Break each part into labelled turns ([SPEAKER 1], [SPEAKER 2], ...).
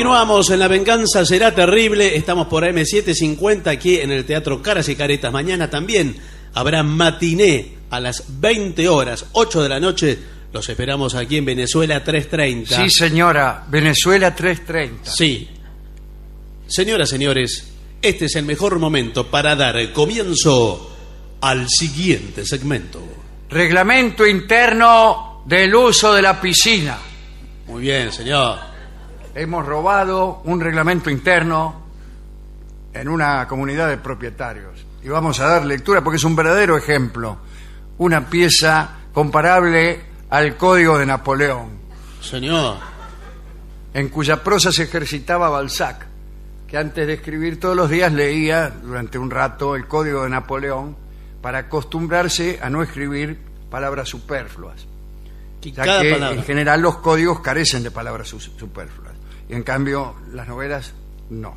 [SPEAKER 1] Continuamos en La Venganza Será Terrible. Estamos por AM750 aquí en el Teatro Caras y Caretas. Mañana también habrá matiné a las 20 horas, 8 de la noche. Los esperamos aquí en Venezuela 330.
[SPEAKER 2] Sí, señora, Venezuela 330.
[SPEAKER 1] Sí. Señoras, señores, este es el mejor momento para dar comienzo al siguiente segmento.
[SPEAKER 2] Reglamento interno del uso de la piscina.
[SPEAKER 1] Muy bien, señor.
[SPEAKER 2] Hemos robado un reglamento interno en una comunidad de propietarios. Y vamos a dar lectura porque es un verdadero ejemplo. Una pieza comparable al Código de Napoleón.
[SPEAKER 1] Señor.
[SPEAKER 2] En cuya prosa se ejercitaba Balzac, que antes de escribir todos los días leía durante un rato el Código de Napoleón para acostumbrarse a no escribir palabras superfluas. Ya que en general los códigos carecen de palabras superfluas. Y en cambio las novelas no.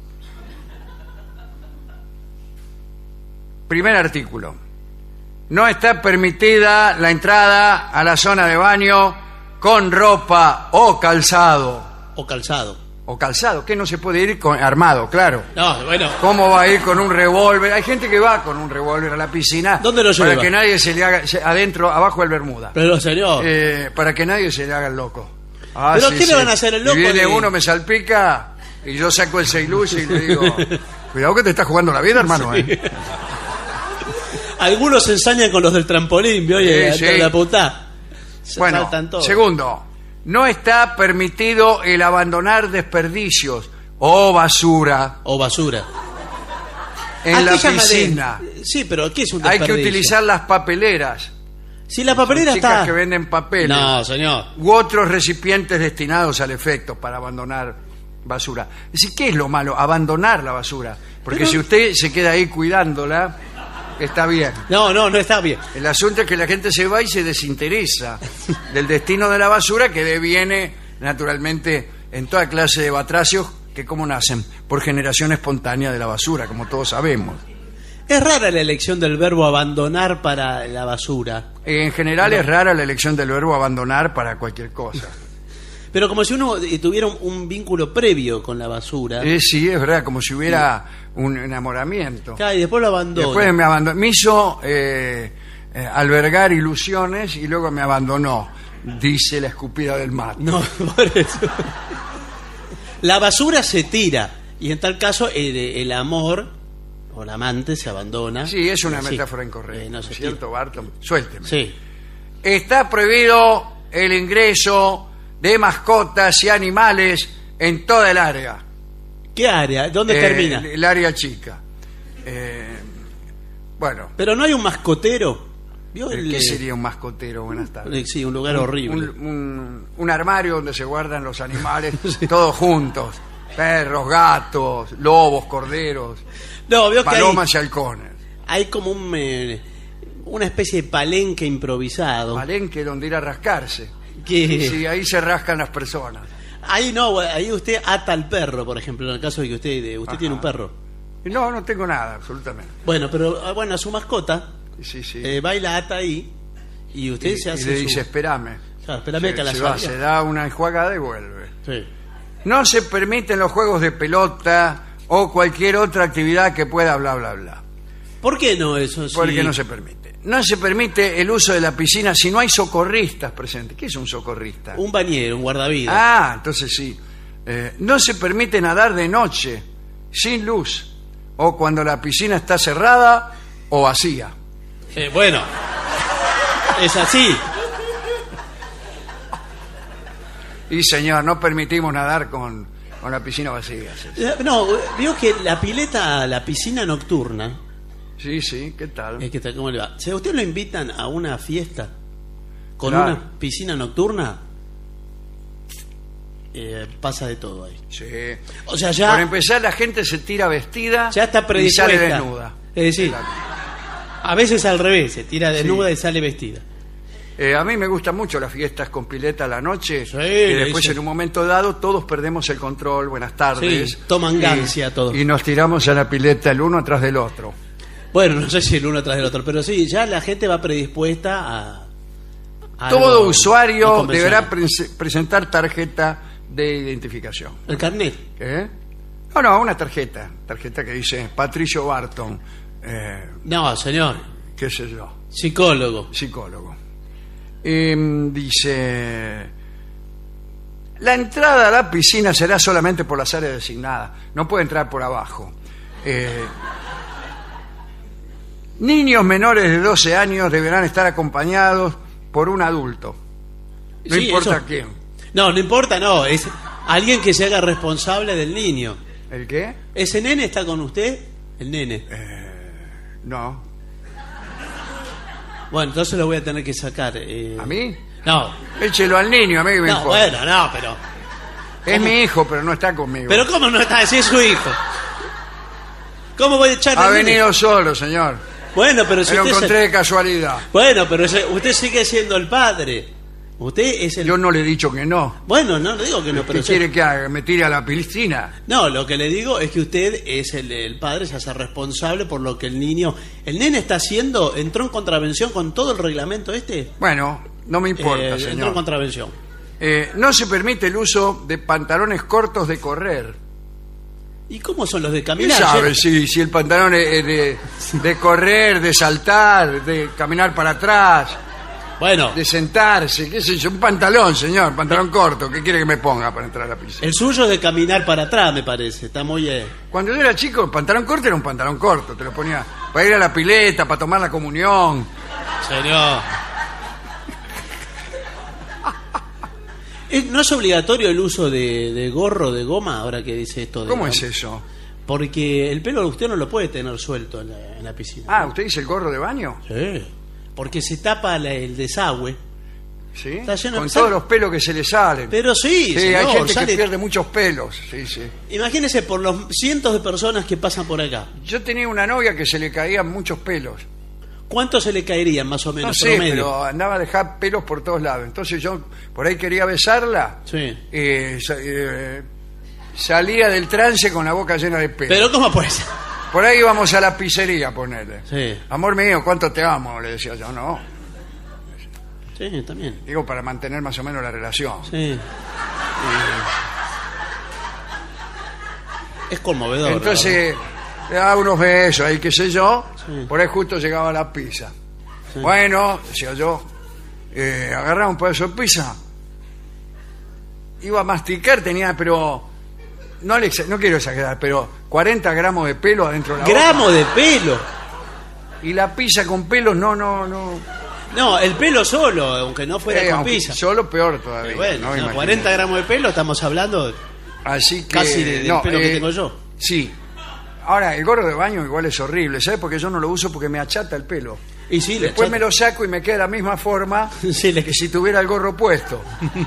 [SPEAKER 2] Primer artículo. No está permitida la entrada a la zona de baño con ropa o calzado.
[SPEAKER 1] O calzado.
[SPEAKER 2] O calzado, que no se puede ir armado, claro.
[SPEAKER 1] No, bueno.
[SPEAKER 2] ¿Cómo va a ir con un revólver? Hay gente que va con un revólver a la piscina.
[SPEAKER 1] ¿Dónde lo lleva?
[SPEAKER 2] Para que nadie se le haga adentro, abajo del bermuda.
[SPEAKER 1] Pero señor.
[SPEAKER 2] Para que nadie se le haga el loco.
[SPEAKER 1] ¿Pero qué le van a hacer el loco?
[SPEAKER 2] Y viene uno, me salpica y yo saco el 6 luz y le digo, cuidado que te estás jugando la vida, hermano. Sí.
[SPEAKER 1] Algunos se ensañan con los del trampolín, oye,
[SPEAKER 2] sí.
[SPEAKER 1] La puta.
[SPEAKER 2] Bueno, segundo. No está permitido el abandonar desperdicios o basura.
[SPEAKER 1] O basura.
[SPEAKER 2] En la piscina.
[SPEAKER 1] Sí, pero ¿qué es un desperdicio?
[SPEAKER 2] Hay que utilizar las papeleras.
[SPEAKER 1] Si la papelera
[SPEAKER 2] chicas
[SPEAKER 1] está...
[SPEAKER 2] que venden papeles.
[SPEAKER 1] No, señor.
[SPEAKER 2] U otros recipientes destinados al efecto para abandonar basura. Es decir, ¿qué es lo malo? Abandonar la basura. Porque si usted se queda ahí cuidándola, está bien.
[SPEAKER 1] No está bien.
[SPEAKER 2] El asunto es que la gente se va y se desinteresa del destino de la basura, que deviene naturalmente en toda clase de batracios que como nacen por generación espontánea de la basura, como todos sabemos.
[SPEAKER 1] Es rara la elección del verbo abandonar para la basura.
[SPEAKER 2] En general es rara la elección del verbo abandonar para cualquier cosa.
[SPEAKER 1] Pero como si uno tuviera un vínculo previo con la basura.
[SPEAKER 2] Sí, es verdad, como si hubiera un enamoramiento.
[SPEAKER 1] Claro, y después lo abandonó.
[SPEAKER 2] Después me abandonó. Me hizo albergar ilusiones y luego me abandonó, dice la escupida del mate.
[SPEAKER 1] No, por eso. La basura se tira y en tal caso el amor o el amante se abandona.
[SPEAKER 2] Sí, es una metáfora incorrecta,
[SPEAKER 1] no es
[SPEAKER 2] cierto, Barton? Suélteme.
[SPEAKER 1] Sí.
[SPEAKER 2] Está prohibido el ingreso de mascotas y animales en toda el área.
[SPEAKER 1] ¿Qué área? ¿Dónde termina?
[SPEAKER 2] El área chica. Bueno.
[SPEAKER 1] Pero no hay un mascotero.
[SPEAKER 2] ¿Qué sería un mascotero? Buenas tardes.
[SPEAKER 1] Sí, un lugar horrible.
[SPEAKER 2] Un armario donde se guardan los animales todos juntos. Perros, gatos, lobos, corderos, palomas y halcones.
[SPEAKER 1] Hay como una especie de palenque improvisado.
[SPEAKER 2] Palenque donde ir a rascarse.
[SPEAKER 1] ¿Qué?
[SPEAKER 2] Sí, ahí se rascan las personas.
[SPEAKER 1] Ahí no, ahí usted ata al perro, por ejemplo, en el caso de que usted tiene un perro.
[SPEAKER 2] No tengo nada, absolutamente.
[SPEAKER 1] Bueno, pero a su mascota
[SPEAKER 2] sí.
[SPEAKER 1] va y la ata ahí y usted se hace
[SPEAKER 2] y le dice, espérame.
[SPEAKER 1] Claro, espérame que
[SPEAKER 2] se da una enjuagada y vuelve.
[SPEAKER 1] Sí.
[SPEAKER 2] No se permiten los juegos de pelota o cualquier otra actividad que pueda bla, bla, bla.
[SPEAKER 1] ¿Por qué no eso?
[SPEAKER 2] Porque no se permite. No se permite el uso de la piscina si no hay socorristas presentes. ¿Qué es un socorrista?
[SPEAKER 1] Un bañero, un guardavidas.
[SPEAKER 2] Entonces sí. No se permite nadar de noche, sin luz, o cuando la piscina está cerrada o vacía.
[SPEAKER 1] Bueno, es así.
[SPEAKER 2] Y señor, no permitimos nadar con la piscina vacía.
[SPEAKER 1] No, digo que la piscina nocturna.
[SPEAKER 2] Sí, ¿qué tal?
[SPEAKER 1] ¿Qué tal? ¿Cómo le va? Si a usted lo invitan a una fiesta con
[SPEAKER 2] Claro.
[SPEAKER 1] una piscina nocturna, pasa de todo ahí.
[SPEAKER 2] Sí.
[SPEAKER 1] O sea, ya...
[SPEAKER 2] Por empezar, la gente se tira vestida
[SPEAKER 1] Ya está
[SPEAKER 2] y
[SPEAKER 1] predispuesta.
[SPEAKER 2] sale desnuda.
[SPEAKER 1] Es decir, a veces al revés, se tira desnuda y sale vestida.
[SPEAKER 2] A mí me gustan mucho las fiestas con pileta a la noche.
[SPEAKER 1] Sí,
[SPEAKER 2] y después
[SPEAKER 1] dicen.
[SPEAKER 2] en un momento dado todos perdemos el control. Buenas tardes.
[SPEAKER 1] Sí, toman gancia todos.
[SPEAKER 2] Y nos tiramos a la pileta el uno atrás del otro.
[SPEAKER 1] Bueno, no sé si el uno atrás del otro, pero sí, ya la gente va predispuesta a
[SPEAKER 2] Todo
[SPEAKER 1] algo
[SPEAKER 2] usuario
[SPEAKER 1] inconvencional.
[SPEAKER 2] deberá presentar tarjeta de identificación.
[SPEAKER 1] El carnet.
[SPEAKER 2] ¿Qué? No, una tarjeta que dice Patricio Barton,
[SPEAKER 1] No, señor.
[SPEAKER 2] qué sé yo,
[SPEAKER 1] Psicólogo.
[SPEAKER 2] psicólogo. Dice: la entrada a la piscina será solamente por las áreas designadas, no puede entrar por abajo. Niños menores de 12 años deberán estar acompañados por un adulto. No
[SPEAKER 1] Sí,
[SPEAKER 2] importa
[SPEAKER 1] eso.
[SPEAKER 2] quién.
[SPEAKER 1] No importa, no. Es alguien que se haga responsable del niño.
[SPEAKER 2] ¿El qué?
[SPEAKER 1] ¿Ese nene está con usted? El nene.
[SPEAKER 2] No.
[SPEAKER 1] Bueno, entonces lo voy a tener que sacar.
[SPEAKER 2] ¿A mí?
[SPEAKER 1] No.
[SPEAKER 2] Échelo al niño, a mí que me
[SPEAKER 1] No,
[SPEAKER 2] importa.
[SPEAKER 1] bueno, no, pero...
[SPEAKER 2] Es mi hijo, pero no está conmigo.
[SPEAKER 1] Pero ¿cómo no está? Si es su hijo. ¿Cómo voy a echar
[SPEAKER 2] Ha
[SPEAKER 1] al nene?
[SPEAKER 2] venido solo, señor.
[SPEAKER 1] Bueno, pero si
[SPEAKER 2] Me lo
[SPEAKER 1] usted...
[SPEAKER 2] encontré de casualidad.
[SPEAKER 1] Bueno, pero usted sigue siendo el padre. Usted es el...
[SPEAKER 2] Yo no le he dicho que no.
[SPEAKER 1] Bueno, no le digo que no, pero...
[SPEAKER 2] ¿Qué quiere que haga? ¿Me tire a la piscina?
[SPEAKER 1] No, lo que le digo es que usted es el padre, se hace responsable por lo que el niño... ¿El nene está haciendo? ¿Entró en contravención con todo el reglamento este?
[SPEAKER 2] Bueno, no me importa,
[SPEAKER 1] Entró en
[SPEAKER 2] señor.
[SPEAKER 1] contravención.
[SPEAKER 2] No se permite el uso de pantalones cortos de correr.
[SPEAKER 1] ¿Y cómo son los de
[SPEAKER 2] ¿Quién
[SPEAKER 1] caminar?
[SPEAKER 2] sabe si el pantalón es de correr, de saltar, de caminar para atrás,
[SPEAKER 1] Bueno,
[SPEAKER 2] de sentarse? ¿Qué sé yo? Un pantalón, señor, pantalón corto. ¿Qué quiere que me ponga para entrar a la piscina?
[SPEAKER 1] el suyo es de caminar para atrás, me parece. Está muy...
[SPEAKER 2] Cuando yo era chico, el pantalón corto era un pantalón corto. Te lo ponía para ir a la pileta, para tomar la comunión.
[SPEAKER 1] Señor. ¿No es obligatorio el uso de gorro de goma ahora que dice esto? De
[SPEAKER 2] ¿Cómo es eso?
[SPEAKER 1] Porque el pelo usted no lo puede tener suelto en la piscina.
[SPEAKER 2] Ah, ¿usted dice el gorro de baño?
[SPEAKER 1] Sí. Porque se tapa el desagüe.
[SPEAKER 2] ¿Sí?
[SPEAKER 1] Está lleno de
[SPEAKER 2] Con
[SPEAKER 1] sal.
[SPEAKER 2] todos los pelos que se le salen.
[SPEAKER 1] Pero sí,
[SPEAKER 2] Sí,
[SPEAKER 1] señor,
[SPEAKER 2] hay gente
[SPEAKER 1] sale-
[SPEAKER 2] que pierde muchos pelos. Sí, sí.
[SPEAKER 1] Imagínese por los cientos de personas que pasan por acá.
[SPEAKER 2] Yo tenía una novia que se le caían muchos pelos.
[SPEAKER 1] ¿Cuántos se le caerían más o menos?
[SPEAKER 2] No sé,
[SPEAKER 1] promedio?
[SPEAKER 2] pero andaba a dejar pelos por todos lados. Entonces yo por ahí quería besarla.
[SPEAKER 1] Sí.
[SPEAKER 2] Salía del trance con la boca llena de pelos.
[SPEAKER 1] Pero ¿cómo puede ser?
[SPEAKER 2] Por ahí íbamos a la pizzería a ponerle.
[SPEAKER 1] Sí.
[SPEAKER 2] Amor mío, ¿cuánto te amo? Le decía yo. No,
[SPEAKER 1] Sí, también.
[SPEAKER 2] digo para mantener más o menos la relación.
[SPEAKER 1] Sí. Es conmovedor. la
[SPEAKER 2] Entonces, le daba unos besos ahí, qué sé yo.
[SPEAKER 1] Sí.
[SPEAKER 2] Por ahí justo llegaba la pizza.
[SPEAKER 1] Sí.
[SPEAKER 2] Bueno, decía yo, agarraba un pedazo de pizza. Iba a masticar, tenía, pero... No quiero exagerar, pero 40 gramos de pelo adentro de la
[SPEAKER 1] verdad.
[SPEAKER 2] boca.
[SPEAKER 1] Gramo de pelo.
[SPEAKER 2] Y la pizza con pelos, no.
[SPEAKER 1] No, el pelo solo, aunque no fuera con
[SPEAKER 2] Aunque
[SPEAKER 1] pizza.
[SPEAKER 2] solo peor todavía.
[SPEAKER 1] Bueno,
[SPEAKER 2] ¿no?
[SPEAKER 1] o sea,
[SPEAKER 2] Imagínate.
[SPEAKER 1] 40 gramos de pelo, estamos hablando
[SPEAKER 2] Así que,
[SPEAKER 1] casi del pelo que tengo yo.
[SPEAKER 2] Sí. Ahora, el gorro de baño igual es horrible, ¿sabes? Porque yo no lo uso porque me achata el pelo.
[SPEAKER 1] Y sí, le
[SPEAKER 2] Después
[SPEAKER 1] achata-
[SPEAKER 2] me lo saco y me queda de la misma forma
[SPEAKER 1] Sí, le-
[SPEAKER 2] que si tuviera el gorro puesto.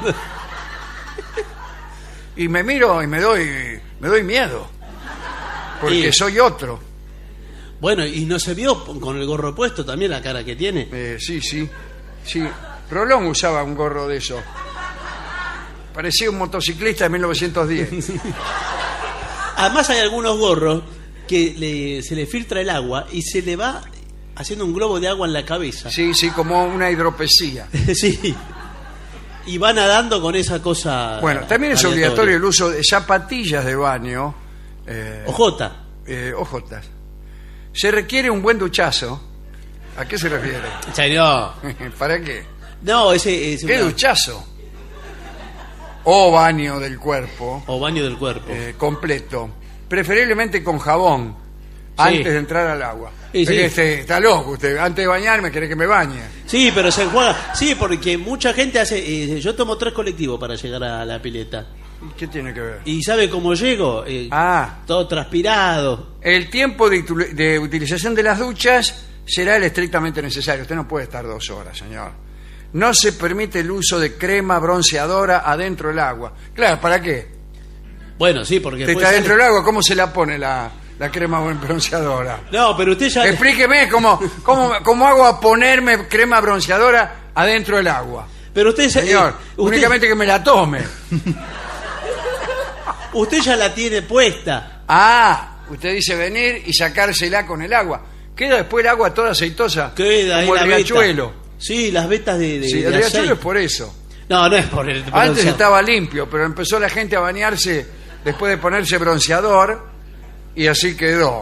[SPEAKER 2] Y me miro y me doy miedo. Porque
[SPEAKER 1] Y-
[SPEAKER 2] soy otro.
[SPEAKER 1] Bueno, y no se vio con el gorro puesto también la cara que tiene.
[SPEAKER 2] Sí. Rolón usaba un gorro de eso. Parecía un motociclista de 1910.
[SPEAKER 1] Además hay algunos gorros que se le filtra el agua y se le va haciendo un globo de agua en la cabeza.
[SPEAKER 2] Sí, como una hidropesía.
[SPEAKER 1] Sí. Y va nadando con esa cosa.
[SPEAKER 2] Bueno, también es
[SPEAKER 1] aleatoria.
[SPEAKER 2] obligatorio el uso de zapatillas de baño.
[SPEAKER 1] Ojota.
[SPEAKER 2] Ojotas. Se requiere un buen duchazo. ¿A qué se refiere?
[SPEAKER 1] Señor.
[SPEAKER 2] ¿Para qué?
[SPEAKER 1] No, ese es
[SPEAKER 2] ¿Qué
[SPEAKER 1] una-
[SPEAKER 2] duchazo? O baño del cuerpo
[SPEAKER 1] o baño del cuerpo.
[SPEAKER 2] completo. Preferiblemente con jabón.
[SPEAKER 1] Sí.
[SPEAKER 2] Antes de entrar al agua.
[SPEAKER 1] Sí, sí.
[SPEAKER 2] Está loco usted. Antes de bañarme quiere que me bañe.
[SPEAKER 1] Sí, pero se juega. Sí, porque mucha gente hace. Yo tomo 3 colectivos para llegar a la pileta.
[SPEAKER 2] ¿Y qué tiene que ver?
[SPEAKER 1] ¿Y sabe cómo llego?
[SPEAKER 2] Ah,
[SPEAKER 1] Todo transpirado.
[SPEAKER 2] el tiempo de utilización de las duchas será el estrictamente necesario. Usted no puede estar 2 horas, señor. No se permite el uso de crema bronceadora adentro del agua. Claro, ¿para qué?
[SPEAKER 1] Bueno, sí, porque.
[SPEAKER 2] Usted
[SPEAKER 1] después
[SPEAKER 2] está
[SPEAKER 1] sale-
[SPEAKER 2] dentro del agua, ¿cómo se la pone la crema bronceadora?
[SPEAKER 1] No, pero usted ya.
[SPEAKER 2] Explíqueme cómo hago a ponerme crema bronceadora adentro del agua.
[SPEAKER 1] Pero usted.
[SPEAKER 2] Señor, únicamente que me la tome.
[SPEAKER 1] Usted ya la tiene puesta.
[SPEAKER 2] Ah, usted dice venir y sacársela con el agua. Queda después el agua toda aceitosa.
[SPEAKER 1] Queda ahí
[SPEAKER 2] como
[SPEAKER 1] la
[SPEAKER 2] el
[SPEAKER 1] veta.
[SPEAKER 2] riachuelo.
[SPEAKER 1] Sí, las vetas de
[SPEAKER 2] Sí, el
[SPEAKER 1] aceite.
[SPEAKER 2] riachuelo es por eso.
[SPEAKER 1] No, no es por el
[SPEAKER 2] Antes
[SPEAKER 1] bronceado.
[SPEAKER 2] estaba limpio, pero empezó la gente a bañarse después de ponerse bronceador y así quedó.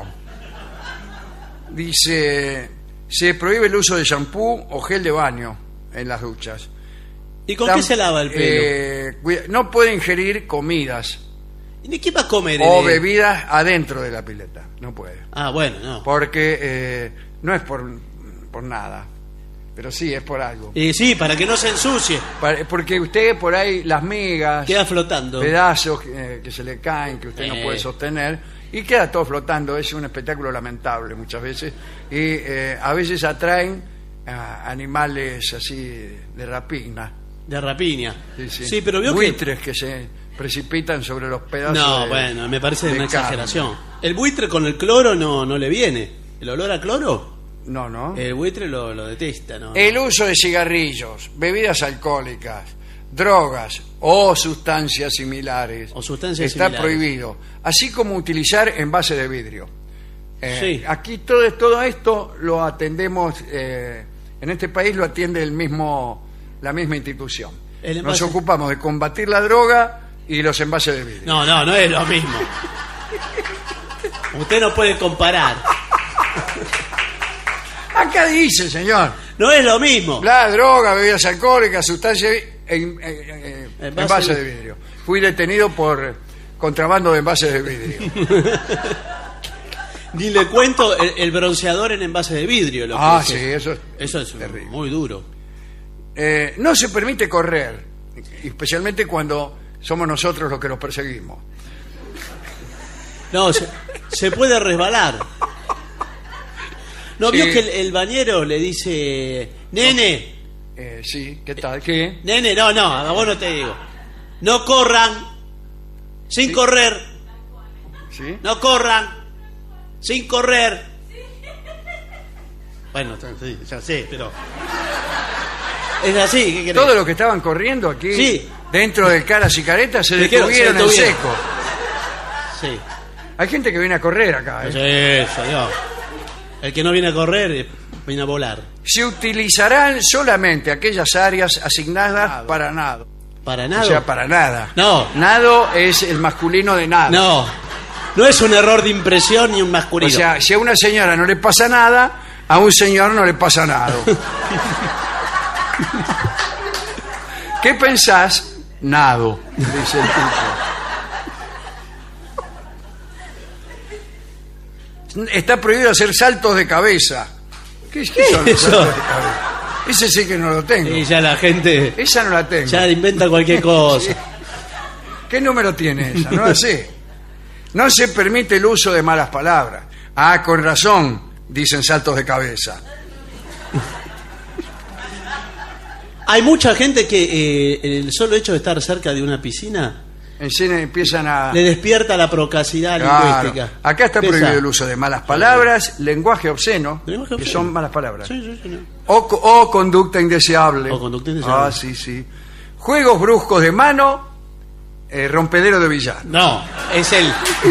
[SPEAKER 2] Dice, se prohíbe el uso de shampoo o gel de baño en las duchas.
[SPEAKER 1] ¿Y con qué se lava el pelo?
[SPEAKER 2] No puede ingerir comidas
[SPEAKER 1] ¿Y qué va a comer?
[SPEAKER 2] o bebidas adentro de la pileta. No puede.
[SPEAKER 1] Ah, bueno, no.
[SPEAKER 2] Porque no es por nada, pero sí es por algo.
[SPEAKER 1] Sí, para que no se ensucie.
[SPEAKER 2] Porque usted por ahí las migas,
[SPEAKER 1] Queda flotando.
[SPEAKER 2] pedazos que se le caen, que usted no puede sostener, y queda todo flotando. Es un espectáculo lamentable muchas veces, y a veces atraen a animales así de rapina.
[SPEAKER 1] De rapiña.
[SPEAKER 2] Sí.
[SPEAKER 1] Sí, pero vio
[SPEAKER 2] buitres que se precipitan sobre los pedazos.
[SPEAKER 1] No, bueno, me parece
[SPEAKER 2] de
[SPEAKER 1] una
[SPEAKER 2] carne.
[SPEAKER 1] exageración. El buitre con el cloro no le viene. ¿El olor a cloro?
[SPEAKER 2] No.
[SPEAKER 1] El buitre lo detesta, ¿no?
[SPEAKER 2] El uso de cigarrillos, bebidas alcohólicas, drogas o sustancias similares está
[SPEAKER 1] similares.
[SPEAKER 2] prohibido, así como utilizar envases de vidrio.
[SPEAKER 1] Sí.
[SPEAKER 2] Aquí todo esto lo atendemos, en este país lo atiende la misma institución.
[SPEAKER 1] El
[SPEAKER 2] Nos
[SPEAKER 1] envase-
[SPEAKER 2] ocupamos de combatir la droga y los envases de vidrio.
[SPEAKER 1] No es lo mismo. Usted no puede comparar.
[SPEAKER 2] Acá dice, señor,
[SPEAKER 1] No es lo mismo.
[SPEAKER 2] la droga, bebidas alcohólicas, sustancias envases de vidrio. Fui detenido por contrabando de envases de vidrio.
[SPEAKER 1] Ni le cuento el bronceador en envase de vidrio. Lo que
[SPEAKER 2] Sí,
[SPEAKER 1] es.
[SPEAKER 2] eso
[SPEAKER 1] Eso es
[SPEAKER 2] terrible.
[SPEAKER 1] muy duro.
[SPEAKER 2] No se permite correr, especialmente cuando somos nosotros los que los perseguimos.
[SPEAKER 1] No, se puede resbalar. ¿No
[SPEAKER 2] Sí.
[SPEAKER 1] vio que el bañero le dice, nene,
[SPEAKER 2] Sí, ¿qué tal? ¿Qué?
[SPEAKER 1] nene, no, a vos no te digo. No corran, sin correr,
[SPEAKER 2] ¿Sí?
[SPEAKER 1] no corran, sin correr. Bueno, sí, ya sé, pero... Es así, ¿qué querés?
[SPEAKER 2] Todos los que estaban corriendo aquí,
[SPEAKER 1] Sí.
[SPEAKER 2] dentro del Caras y Caretas, se
[SPEAKER 1] Dijeron,
[SPEAKER 2] detuvieron
[SPEAKER 1] se
[SPEAKER 2] en
[SPEAKER 1] detuvieron.
[SPEAKER 2] seco.
[SPEAKER 1] Sí,
[SPEAKER 2] Hay gente que viene a correr acá.
[SPEAKER 1] eso, señor. El que no viene a correr, viene a volar.
[SPEAKER 2] Se utilizarán solamente aquellas áreas asignadas para nado.
[SPEAKER 1] ¿Para
[SPEAKER 2] O
[SPEAKER 1] nada?
[SPEAKER 2] sea, para nada.
[SPEAKER 1] No.
[SPEAKER 2] Nado es el masculino de nada.
[SPEAKER 1] No es un error de impresión ni un masculino.
[SPEAKER 2] O sea, si a una señora no le pasa nada, a un señor no le pasa nada. ¿Qué pensás? Nado, dice el tipo. Está prohibido hacer saltos de cabeza. ¿Qué son los
[SPEAKER 1] eso?
[SPEAKER 2] saltos de cabeza? Ese sí que no lo tengo.
[SPEAKER 1] Y ya la gente
[SPEAKER 2] Esa no la tengo.
[SPEAKER 1] ya inventa cualquier cosa.
[SPEAKER 2] ¿Qué número tiene esa? No la sé. No se permite el uso de malas palabras. Ah, con razón, dicen saltos de cabeza.
[SPEAKER 1] Hay mucha gente que el solo hecho de estar cerca de una piscina
[SPEAKER 2] Empiezan a...
[SPEAKER 1] le despierta la procacidad
[SPEAKER 2] Claro.
[SPEAKER 1] lingüística.
[SPEAKER 2] Acá está
[SPEAKER 1] Empieza-
[SPEAKER 2] prohibido el uso de malas palabras, lenguaje obsceno,
[SPEAKER 1] Lenguaje
[SPEAKER 2] que
[SPEAKER 1] obsceno.
[SPEAKER 2] son malas palabras,
[SPEAKER 1] Sí, no.
[SPEAKER 2] o conducta indeseable.
[SPEAKER 1] O conducta indeseable.
[SPEAKER 2] Ah, sí. Juegos bruscos de mano, rompedero de billar.
[SPEAKER 1] No, es el...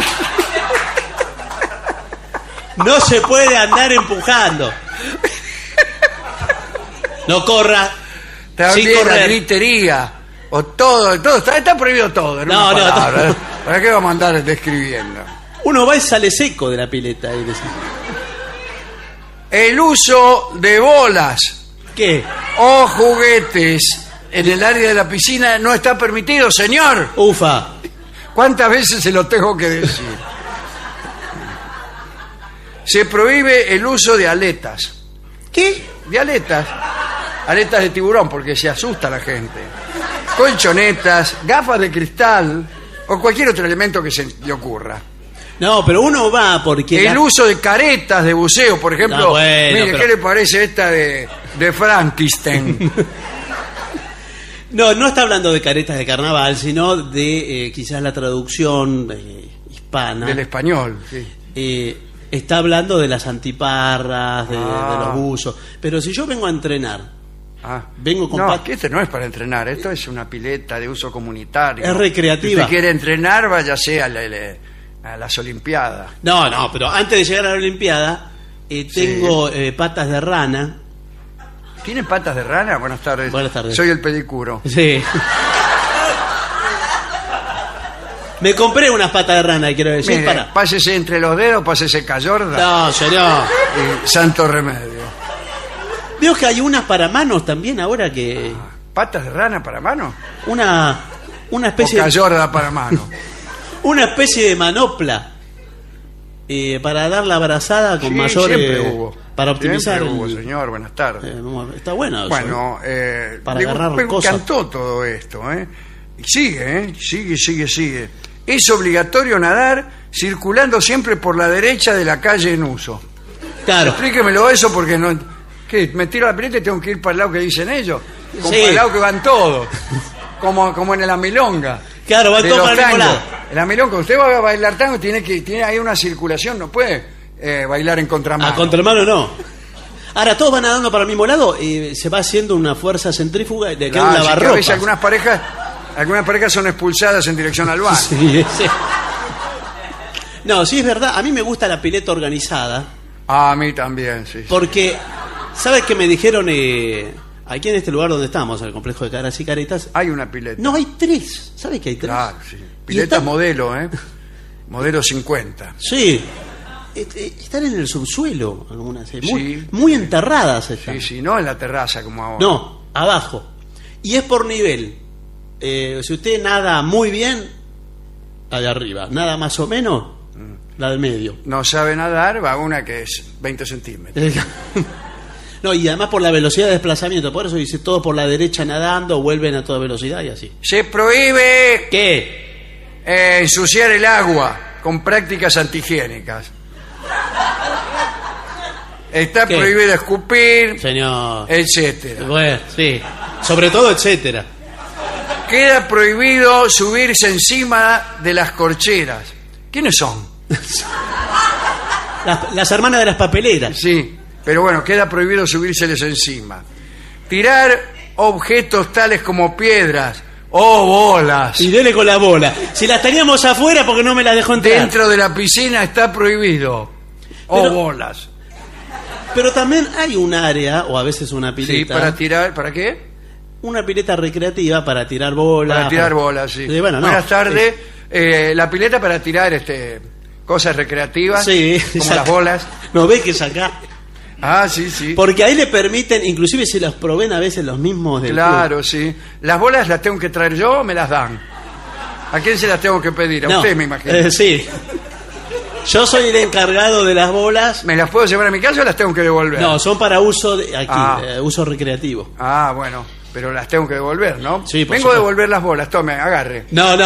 [SPEAKER 1] No se puede andar empujando. No corra.
[SPEAKER 2] También
[SPEAKER 1] sin
[SPEAKER 2] la
[SPEAKER 1] correr.
[SPEAKER 2] gritería, o todo está prohibido todo. En
[SPEAKER 1] No,
[SPEAKER 2] una
[SPEAKER 1] no,
[SPEAKER 2] palabra.
[SPEAKER 1] no.
[SPEAKER 2] ¿Para qué vamos a andar describiendo?
[SPEAKER 1] Uno va y sale seco de la pileta. Y dice,
[SPEAKER 2] El uso de bolas
[SPEAKER 1] ¿qué?
[SPEAKER 2] o juguetes en el área de la piscina no está permitido, señor.
[SPEAKER 1] Ufa.
[SPEAKER 2] ¿Cuántas veces se lo tengo que decir? Se prohíbe el uso de aletas.
[SPEAKER 1] ¿Qué?
[SPEAKER 2] De aletas. Aletas de tiburón, porque se asusta la gente. Colchonetas, gafas de cristal o cualquier otro elemento que se le ocurra.
[SPEAKER 1] No, pero uno va porque...
[SPEAKER 2] El uso de caretas de buceo, por ejemplo.
[SPEAKER 1] Ah, bueno,
[SPEAKER 2] mire,
[SPEAKER 1] pero-
[SPEAKER 2] ¿qué le parece esta de Frankenstein?
[SPEAKER 1] No está hablando de caretas de carnaval, sino de quizás la traducción hispana.
[SPEAKER 2] Del español. Sí.
[SPEAKER 1] Está hablando de las antiparras, de
[SPEAKER 2] Ah.
[SPEAKER 1] los buzos. Pero si yo vengo a entrenar,
[SPEAKER 2] Ah.
[SPEAKER 1] vengo con
[SPEAKER 2] No,
[SPEAKER 1] pat-
[SPEAKER 2] que este no es para entrenar, esto es una pileta de uso comunitario.
[SPEAKER 1] Es recreativa.
[SPEAKER 2] Si usted quiere entrenar, váyase a las Olimpiadas.
[SPEAKER 1] No, pero antes de llegar a la Olimpiada, tengo patas de rana
[SPEAKER 2] ¿Tiene patas de rana? Buenas tardes.
[SPEAKER 1] Buenas tardes.
[SPEAKER 2] Soy el pedicuro.
[SPEAKER 1] Sí. Me compré unas patas de rana, quiero decir.
[SPEAKER 2] Mire, pásese entre los dedos, pásese Cayorda.
[SPEAKER 1] No, señor.
[SPEAKER 2] Y santo remedio.
[SPEAKER 1] Veo que hay unas para manos también ahora que...
[SPEAKER 2] ¿Patas de rana para mano?
[SPEAKER 1] Una especie
[SPEAKER 2] O Cayorda para mano.
[SPEAKER 1] una especie de manopla para dar la abrazada con
[SPEAKER 2] Sí,
[SPEAKER 1] mayor...
[SPEAKER 2] siempre hubo.
[SPEAKER 1] Para optimizar...
[SPEAKER 2] Siempre hubo,
[SPEAKER 1] el-
[SPEAKER 2] señor. Buenas tardes.
[SPEAKER 1] está bueno eso.
[SPEAKER 2] Bueno,
[SPEAKER 1] Para
[SPEAKER 2] me
[SPEAKER 1] agarrar cosas.
[SPEAKER 2] encantó todo esto, ¿eh? Y sigue. Es obligatorio nadar circulando siempre por la derecha de la calle en uso.
[SPEAKER 1] Claro.
[SPEAKER 2] Explíquemelo eso porque no... ¿Qué? ¿Me tiro la pileta y tengo que ir para el lado que dicen ellos? Como
[SPEAKER 1] Sí.
[SPEAKER 2] para el lado que van todos. Como en la milonga.
[SPEAKER 1] Claro, van
[SPEAKER 2] De
[SPEAKER 1] todos
[SPEAKER 2] los
[SPEAKER 1] para el mismo
[SPEAKER 2] tangos.
[SPEAKER 1] lado.
[SPEAKER 2] En la milonga, usted va a bailar tango, tiene ahí una circulación, no puede bailar en contramano.
[SPEAKER 1] A contramano no. Ahora todos van nadando para el mismo lado y se va haciendo una fuerza centrífuga de que hay un
[SPEAKER 2] sí, que a
[SPEAKER 1] lavarropas.
[SPEAKER 2] veces algunas parejas son expulsadas en dirección al baño.
[SPEAKER 1] Sí, sí. No, sí es verdad. A mí me gusta la pileta organizada
[SPEAKER 2] A mí también, sí.
[SPEAKER 1] porque, ¿sabes qué me dijeron aquí en este lugar donde estamos, en el complejo de Caras y Caretas?
[SPEAKER 2] Hay una pileta.
[SPEAKER 1] No, hay tres. ¿Sabes que hay tres?
[SPEAKER 2] Claro, sí.
[SPEAKER 1] Y
[SPEAKER 2] Pileta
[SPEAKER 1] están-
[SPEAKER 2] modelo, ¿eh? Modelo 50.
[SPEAKER 1] Sí. Están en el subsuelo algunas.
[SPEAKER 2] Sí.
[SPEAKER 1] Muy enterradas están.
[SPEAKER 2] Sí, no en la terraza como ahora.
[SPEAKER 1] No, abajo. Y es por nivel. Si usted nada muy bien, allá arriba. Nada más o menos, la del medio.
[SPEAKER 2] No sabe nadar, va una que es 20 centímetros.
[SPEAKER 1] No, y además por la velocidad de desplazamiento. Por eso dice todo por la derecha nadando, vuelven a toda velocidad y así.
[SPEAKER 2] Se prohíbe
[SPEAKER 1] ¿Qué?
[SPEAKER 2] ensuciar el agua con prácticas antihigiénicas. Está
[SPEAKER 1] ¿Qué?
[SPEAKER 2] prohibido escupir,
[SPEAKER 1] Señor.
[SPEAKER 2] etcétera.
[SPEAKER 1] Bueno, sí. Sobre todo, etcétera.
[SPEAKER 2] Queda prohibido subirse encima de las corcheras. ¿Quiénes son?
[SPEAKER 1] Las hermanas de las papeleras.
[SPEAKER 2] Sí, pero bueno, queda prohibido subírseles encima. Tirar objetos tales como piedras o bolas
[SPEAKER 1] Y dele con la bola. Si las teníamos afuera, porque no me las dejó entrar.
[SPEAKER 2] dentro de la piscina está prohibido. O
[SPEAKER 1] Pero-
[SPEAKER 2] bolas.
[SPEAKER 1] Pero también hay un área, o a veces una pileta.
[SPEAKER 2] Sí, para tirar, ¿para qué?
[SPEAKER 1] Una pileta recreativa para tirar bolas.
[SPEAKER 2] Para tirar bolas, sí.
[SPEAKER 1] Bueno, no.
[SPEAKER 2] Buenas tardes. La pileta para tirar cosas recreativas,
[SPEAKER 1] Sí.
[SPEAKER 2] como
[SPEAKER 1] saca-
[SPEAKER 2] las bolas.
[SPEAKER 1] No ve que saca.
[SPEAKER 2] Ah, sí, sí.
[SPEAKER 1] Porque ahí le permiten, inclusive si los proveen a veces los mismos del
[SPEAKER 2] Claro, sí. Las bolas las tengo que traer yo o me las dan. ¿A quién se las tengo que pedir? A
[SPEAKER 1] club. No,
[SPEAKER 2] usted, me imagino.
[SPEAKER 1] sí. Yo soy el encargado de las bolas.
[SPEAKER 2] ¿Me las puedo llevar a mi casa o las tengo que devolver?
[SPEAKER 1] No, son para uso aquí,
[SPEAKER 2] Ah.
[SPEAKER 1] uso recreativo.
[SPEAKER 2] Ah, bueno, pero las tengo que devolver, ¿no?
[SPEAKER 1] Sí, por
[SPEAKER 2] Vengo a
[SPEAKER 1] supuesto.
[SPEAKER 2] devolver las bolas, tome, agarre.
[SPEAKER 1] No.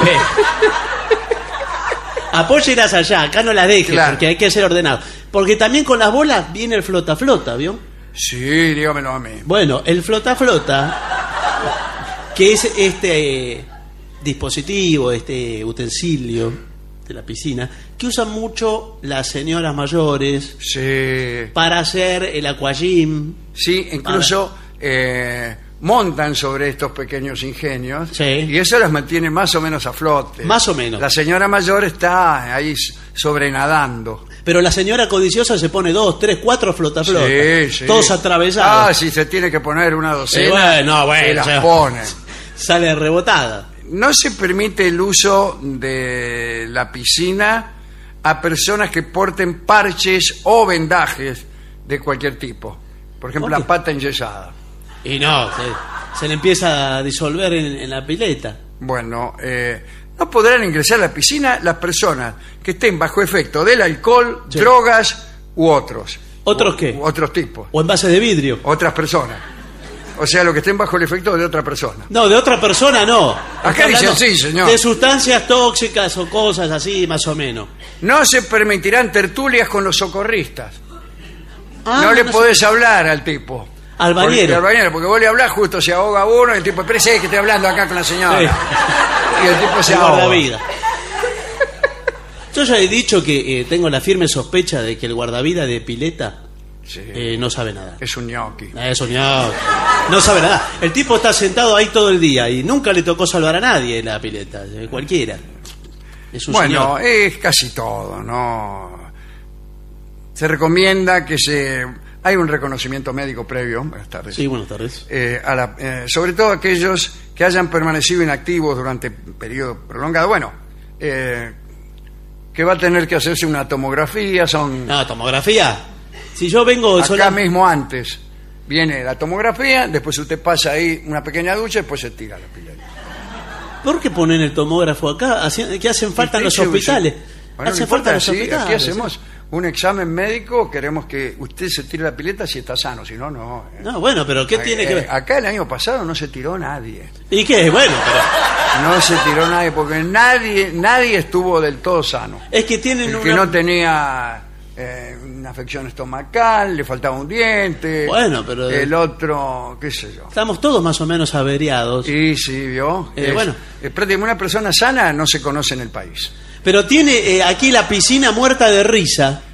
[SPEAKER 1] Apóyelas allá, acá no las deje,
[SPEAKER 2] Claro.
[SPEAKER 1] porque hay que ser ordenado. Porque también con las bolas viene el flota-flota, ¿vio?
[SPEAKER 2] Sí, dígamelo a mí.
[SPEAKER 1] Bueno, el flota-flota, que es este dispositivo, este utensilio de la piscina, que usan mucho las señoras mayores
[SPEAKER 2] Sí,
[SPEAKER 1] para hacer el aquagym.
[SPEAKER 2] sí, incluso montan sobre estos pequeños ingenios
[SPEAKER 1] Sí.
[SPEAKER 2] y eso las mantiene más o menos a flote.
[SPEAKER 1] Más o menos.
[SPEAKER 2] La señora mayor está ahí sobrenadando.
[SPEAKER 1] Pero la señora codiciosa se pone 2, 3, 4 flota-flota.
[SPEAKER 2] Sí, sí.
[SPEAKER 1] Todos atravesados.
[SPEAKER 2] Ah, si se tiene que poner una docena,
[SPEAKER 1] bueno,
[SPEAKER 2] se las
[SPEAKER 1] o sea,
[SPEAKER 2] pone.
[SPEAKER 1] Sale rebotada.
[SPEAKER 2] No se permite el uso de la piscina a personas que porten parches o vendajes de cualquier tipo. Por ejemplo,
[SPEAKER 1] ¿Por qué?
[SPEAKER 2] la pata enyesada.
[SPEAKER 1] Y no, se le empieza a disolver en la pileta.
[SPEAKER 2] Bueno, no podrán ingresar a la piscina las personas que estén bajo efecto del alcohol,
[SPEAKER 1] Sí.
[SPEAKER 2] drogas u otros.
[SPEAKER 1] ¿Otros qué?
[SPEAKER 2] U otros tipos,
[SPEAKER 1] O en base de vidrio.
[SPEAKER 2] otras personas. O sea, los que estén bajo el efecto de otra persona.
[SPEAKER 1] No, de otra persona no.
[SPEAKER 2] Acá
[SPEAKER 1] Está
[SPEAKER 2] dice
[SPEAKER 1] hablando
[SPEAKER 2] así, señor.
[SPEAKER 1] De sustancias tóxicas o cosas así, más o menos.
[SPEAKER 2] No se permitirán tertulias con los socorristas.
[SPEAKER 1] Ah,
[SPEAKER 2] no le
[SPEAKER 1] sé.
[SPEAKER 2] podés hablar al tipo.
[SPEAKER 1] Al bañero.
[SPEAKER 2] Porque vos le hablás, justo se ahoga uno y el tipo, espérese que estoy hablando acá con la señora.
[SPEAKER 1] Sí.
[SPEAKER 2] Y el tipo se
[SPEAKER 1] El
[SPEAKER 2] ahoga.
[SPEAKER 1] guardavidas. Yo ya he dicho que tengo la firme sospecha de que el guardavidas de pileta
[SPEAKER 2] Sí,
[SPEAKER 1] no sabe nada.
[SPEAKER 2] es un ñoqui.
[SPEAKER 1] Eso no sabe nada. El tipo está sentado ahí todo el día y nunca le tocó salvar a nadie en la pileta, cualquiera. Es un
[SPEAKER 2] Bueno,
[SPEAKER 1] señor.
[SPEAKER 2] es casi todo, ¿no? Se recomienda que se hay un reconocimiento médico previo. Buenas tardes.
[SPEAKER 1] Sí, buenas tardes.
[SPEAKER 2] Sobre todo aquellos que hayan permanecido inactivos durante periodo prolongado. Bueno, que va a tener que hacerse una tomografía.
[SPEAKER 1] No, tomografía. Si yo vengo
[SPEAKER 2] acá mismo antes viene la tomografía, después usted pasa ahí una pequeña ducha y después se tira la pileta.
[SPEAKER 1] ¿Por qué ponen el tomógrafo acá? ¿Qué hacen falta en los hospitales?
[SPEAKER 2] Bueno,
[SPEAKER 1] hacen falta en los hospitales.
[SPEAKER 2] Aquí hacemos un examen médico, queremos que usted se tire la pileta si está sano, si no, no.
[SPEAKER 1] No, bueno, pero ¿qué tiene que ver?
[SPEAKER 2] Acá el año pasado no se tiró nadie.
[SPEAKER 1] ¿Y qué? Bueno, pero...
[SPEAKER 2] No se tiró nadie porque nadie estuvo del todo sano.
[SPEAKER 1] Es que tienen
[SPEAKER 2] el que no tenía una afección estomacal, le faltaba un diente.
[SPEAKER 1] Bueno, pero...
[SPEAKER 2] El otro, qué sé yo.
[SPEAKER 1] Estamos todos más o menos averiados.
[SPEAKER 2] Sí, sí, vio.
[SPEAKER 1] Bueno.
[SPEAKER 2] Prácticamente una persona sana no se conoce en el país.
[SPEAKER 1] Pero tiene aquí la piscina muerta de risa.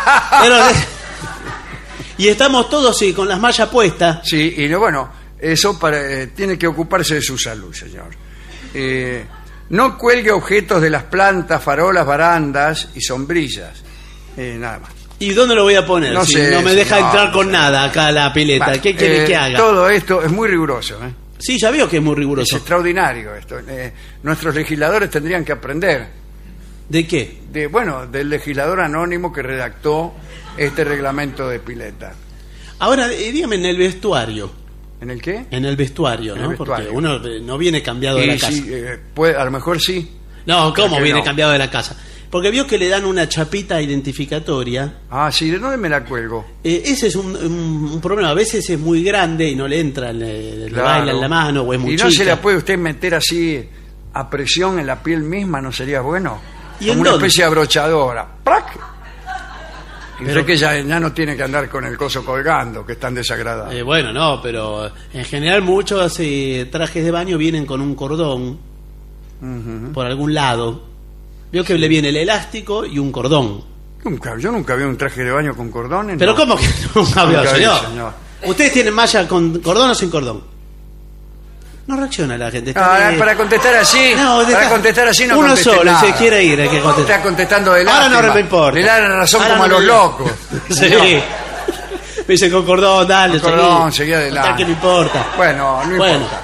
[SPEAKER 1] Y estamos todos con las mallas puestas.
[SPEAKER 2] Sí, y bueno, eso tiene que ocuparse de su salud, señor. No cuelgue objetos de las plantas, farolas, barandas y sombrillas. Nada más.
[SPEAKER 1] ¿Y dónde lo voy a poner?
[SPEAKER 2] No
[SPEAKER 1] si
[SPEAKER 2] sé,
[SPEAKER 1] no me deja entrar con
[SPEAKER 2] sé.
[SPEAKER 1] nada acá a la pileta.
[SPEAKER 2] Bueno,
[SPEAKER 1] ¿Qué quiere que haga?
[SPEAKER 2] Todo esto es muy riguroso.
[SPEAKER 1] Sí, ya veo que es muy
[SPEAKER 2] Es
[SPEAKER 1] riguroso.
[SPEAKER 2] extraordinario esto. Nuestros legisladores tendrían que aprender.
[SPEAKER 1] ¿De qué?
[SPEAKER 2] Del legislador anónimo que redactó este reglamento de pileta.
[SPEAKER 1] Ahora, dígame en el vestuario.
[SPEAKER 2] ¿En el qué?
[SPEAKER 1] En el vestuario,
[SPEAKER 2] En
[SPEAKER 1] ¿no?
[SPEAKER 2] el vestuario.
[SPEAKER 1] Porque uno no viene cambiado de la casa.
[SPEAKER 2] Sí, a lo mejor sí.
[SPEAKER 1] No, ¿cómo
[SPEAKER 2] ¿Por qué
[SPEAKER 1] viene
[SPEAKER 2] no?
[SPEAKER 1] cambiado de la casa? Porque vio que le dan una chapita identificatoria.
[SPEAKER 2] Ah, sí, ¿de dónde me la cuelgo?
[SPEAKER 1] Ese es un problema. A veces es muy grande y no le entra, le baila en la mano o es muy
[SPEAKER 2] ¿Y
[SPEAKER 1] chica.
[SPEAKER 2] no se la puede usted meter así a presión en la piel misma? ¿No sería bueno?
[SPEAKER 1] ¿Y
[SPEAKER 2] Como
[SPEAKER 1] en
[SPEAKER 2] una
[SPEAKER 1] dónde?
[SPEAKER 2] especie de abrochadora. ¡Prac! Y
[SPEAKER 1] Pero-
[SPEAKER 2] usted que ya no tiene que andar con el coso colgando, que es tan desagradable.
[SPEAKER 1] Bueno, no, pero en general muchos trajes de baño vienen con un cordón
[SPEAKER 2] Ujú.
[SPEAKER 1] por algún lado. Vio que le viene el elástico y un cordón.
[SPEAKER 2] Yo nunca vi un traje de baño con cordones.
[SPEAKER 1] Pero
[SPEAKER 2] no.
[SPEAKER 1] ¿cómo que nunca vio,
[SPEAKER 2] Nunca vi,
[SPEAKER 1] señor?
[SPEAKER 2] señor.
[SPEAKER 1] ¿Ustedes tienen malla con cordón o sin cordón? No reacciona la gente.
[SPEAKER 2] Para contestar así,
[SPEAKER 1] No,
[SPEAKER 2] para contestar así no
[SPEAKER 1] uno
[SPEAKER 2] conteste
[SPEAKER 1] solo,
[SPEAKER 2] nada.
[SPEAKER 1] se quiere ir, hay que contestar.
[SPEAKER 2] Está contestando de
[SPEAKER 1] Ahora
[SPEAKER 2] lástima.
[SPEAKER 1] no me importa.
[SPEAKER 2] Le da la razón
[SPEAKER 1] Ahora
[SPEAKER 2] como
[SPEAKER 1] no
[SPEAKER 2] a los
[SPEAKER 1] me-
[SPEAKER 2] locos.
[SPEAKER 1] Sí.
[SPEAKER 2] No.
[SPEAKER 1] Me dice con cordón, dale,
[SPEAKER 2] Con cordón, seguí adelante.
[SPEAKER 1] Total, que no importa.
[SPEAKER 2] Bueno, no
[SPEAKER 1] Bueno.
[SPEAKER 2] importa.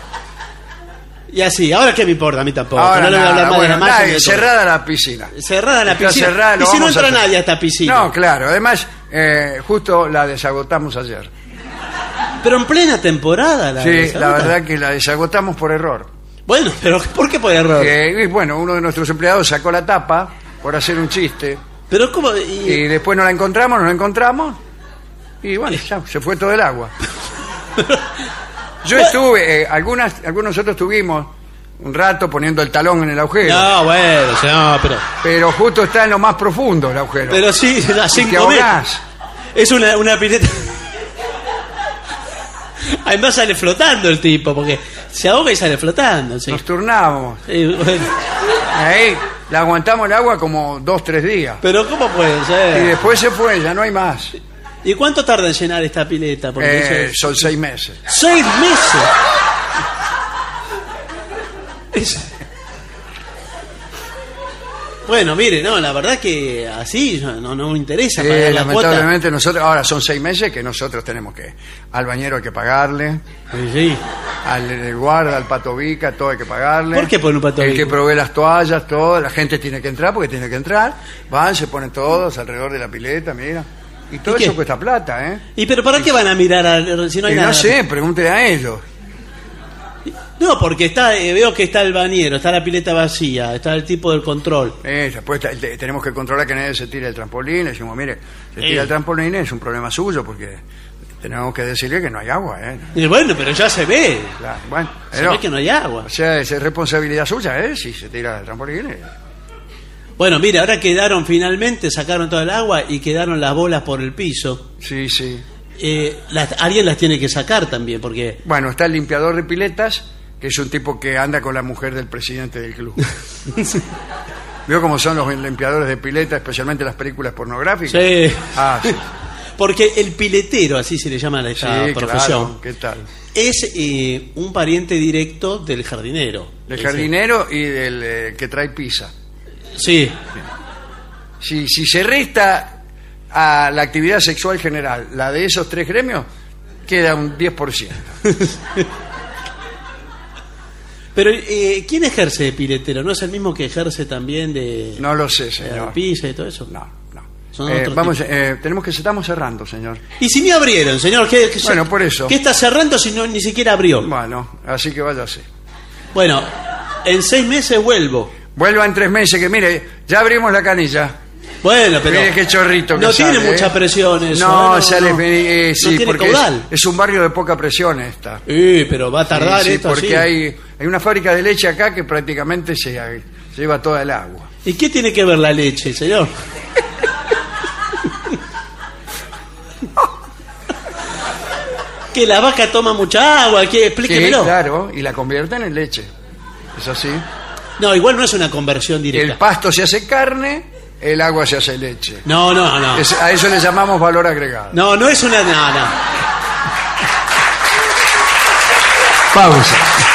[SPEAKER 1] Y así, ahora qué me importa, a mí tampoco.
[SPEAKER 2] Ahora
[SPEAKER 1] no le voy a hablar
[SPEAKER 2] nada,
[SPEAKER 1] más
[SPEAKER 2] bueno,
[SPEAKER 1] de la malla.
[SPEAKER 2] nadie,
[SPEAKER 1] ni de todo.
[SPEAKER 2] cerrada la piscina.
[SPEAKER 1] Cerrada la
[SPEAKER 2] Está
[SPEAKER 1] piscina.
[SPEAKER 2] cerrada, lo
[SPEAKER 1] y si no
[SPEAKER 2] vamos a
[SPEAKER 1] entra
[SPEAKER 2] hacer.
[SPEAKER 1] nadie a esta piscina.
[SPEAKER 2] No, claro. Además, justo la desagotamos ayer.
[SPEAKER 1] Pero en plena temporada. La
[SPEAKER 2] Sí,
[SPEAKER 1] desagota.
[SPEAKER 2] la verdad que la desagotamos por error.
[SPEAKER 1] Bueno, pero ¿por qué por error?
[SPEAKER 2] Y bueno, uno de nuestros empleados sacó la tapa por hacer un chiste.
[SPEAKER 1] Pero ¿cómo?
[SPEAKER 2] Y después no la encontramos. Y bueno, ya se fue todo el agua. Yo estuve, algunos nosotros estuvimos un rato poniendo el talón en el agujero.
[SPEAKER 1] No, bueno, no,
[SPEAKER 2] Pero justo está en lo más profundo el agujero.
[SPEAKER 1] pero sí, a
[SPEAKER 2] Y
[SPEAKER 1] 5
[SPEAKER 2] te
[SPEAKER 1] metros.
[SPEAKER 2] ahogás.
[SPEAKER 1] Es una pileta. Además sale flotando el tipo, porque se ahoga y sale flotando. Sí.
[SPEAKER 2] Nos turnábamos.
[SPEAKER 1] Bueno.
[SPEAKER 2] Ahí le aguantamos el agua como 2-3 días.
[SPEAKER 1] Pero ¿cómo puede
[SPEAKER 2] Y
[SPEAKER 1] ser?
[SPEAKER 2] después se fue, ya no hay más.
[SPEAKER 1] ¿Y cuánto tarda en llenar esta pileta? Porque eso
[SPEAKER 2] Son 6 meses.
[SPEAKER 1] 6 meses. Bueno, mire, no, la verdad que así no me interesa pagar la cuota.
[SPEAKER 2] Lamentablemente nosotros, ahora son 6 meses que nosotros tenemos que, al bañero hay que pagarle,
[SPEAKER 1] Sí.
[SPEAKER 2] al guarda, al patovica, todo hay que pagarle.
[SPEAKER 1] ¿Por qué pone un patovica?
[SPEAKER 2] El que provee las toallas, todo, la gente tiene que entrar porque tiene que entrar, van, se ponen todos alrededor de la pileta, mira. Y todo
[SPEAKER 1] ¿Y
[SPEAKER 2] eso
[SPEAKER 1] qué?
[SPEAKER 2] cuesta plata, ¿eh?
[SPEAKER 1] ¿Y pero para qué van a mirar si no hay
[SPEAKER 2] Y
[SPEAKER 1] nada?
[SPEAKER 2] no sé, pregúntele a ellos.
[SPEAKER 1] No, porque veo que está el bañero, está la pileta vacía, está el tipo del control.
[SPEAKER 2] Después tenemos que controlar que nadie se tire el trampolín. Le decimos, mire, se tira el trampolín, es un problema suyo porque tenemos que decirle que no hay agua, ¿eh?
[SPEAKER 1] Y bueno, pero ya se ve.
[SPEAKER 2] Claro, bueno,
[SPEAKER 1] Se
[SPEAKER 2] pero,
[SPEAKER 1] ve que no hay agua.
[SPEAKER 2] o sea, es responsabilidad suya, ¿eh? Si se tira el trampolín.
[SPEAKER 1] Bueno, mire, ahora quedaron finalmente, sacaron toda el agua y quedaron las bolas por el piso.
[SPEAKER 2] Sí, sí.
[SPEAKER 1] Alguien las tiene que sacar también, porque...
[SPEAKER 2] Bueno, está el limpiador de piletas, que es un tipo que anda con la mujer del presidente del club. ¿Vio cómo son los limpiadores de piletas, especialmente las películas pornográficas?
[SPEAKER 1] Sí.
[SPEAKER 2] Ah, sí.
[SPEAKER 1] Porque el piletero, así se le llama a esta
[SPEAKER 2] Sí,
[SPEAKER 1] profesión,
[SPEAKER 2] claro. ¿Qué tal?
[SPEAKER 1] es un pariente directo del jardinero.
[SPEAKER 2] Del jardinero y del que trae pizza.
[SPEAKER 1] Sí.
[SPEAKER 2] Si se resta a la actividad sexual general, la de esos 3 gremios, queda un 10%.
[SPEAKER 1] Pero, ¿quién ejerce de piletero? ¿No es el mismo que ejerce también de...
[SPEAKER 2] No lo sé,
[SPEAKER 1] de
[SPEAKER 2] señor.
[SPEAKER 1] pizza y todo eso?
[SPEAKER 2] No.
[SPEAKER 1] Son otros
[SPEAKER 2] Vamos,
[SPEAKER 1] tipos.
[SPEAKER 2] estamos cerrando, señor.
[SPEAKER 1] Y si ni abrieron, señor.
[SPEAKER 2] Bueno, por eso.
[SPEAKER 1] ¿Qué está cerrando si no ni siquiera abrió?
[SPEAKER 2] Bueno, así que váyase.
[SPEAKER 1] Bueno, en 6 meses vuelvo.
[SPEAKER 2] Vuelva en 3 meses, que mire, ya abrimos la canilla.
[SPEAKER 1] Bueno, pero...
[SPEAKER 2] Mire qué chorrito que
[SPEAKER 1] no
[SPEAKER 2] sale,
[SPEAKER 1] tiene mucha presión eso.
[SPEAKER 2] No, sale...
[SPEAKER 1] no
[SPEAKER 2] sí,
[SPEAKER 1] tiene
[SPEAKER 2] porque
[SPEAKER 1] caudal.
[SPEAKER 2] es un barrio de poca presión esta.
[SPEAKER 1] Pero va a tardar
[SPEAKER 2] Sí,
[SPEAKER 1] esto
[SPEAKER 2] porque
[SPEAKER 1] así.
[SPEAKER 2] hay una fábrica de leche acá que prácticamente se lleva toda el agua.
[SPEAKER 1] ¿Y qué tiene que ver la leche, señor? Que la vaca toma mucha agua, ¿qué? Explíquemelo.
[SPEAKER 2] Sí, claro, y la convierten en leche. ¿Es así?
[SPEAKER 1] No, igual no es una conversión directa.
[SPEAKER 2] El pasto se hace carne, el agua se hace leche.
[SPEAKER 1] No.
[SPEAKER 2] A eso le llamamos valor agregado.
[SPEAKER 1] No es una... No.
[SPEAKER 2] Pausa.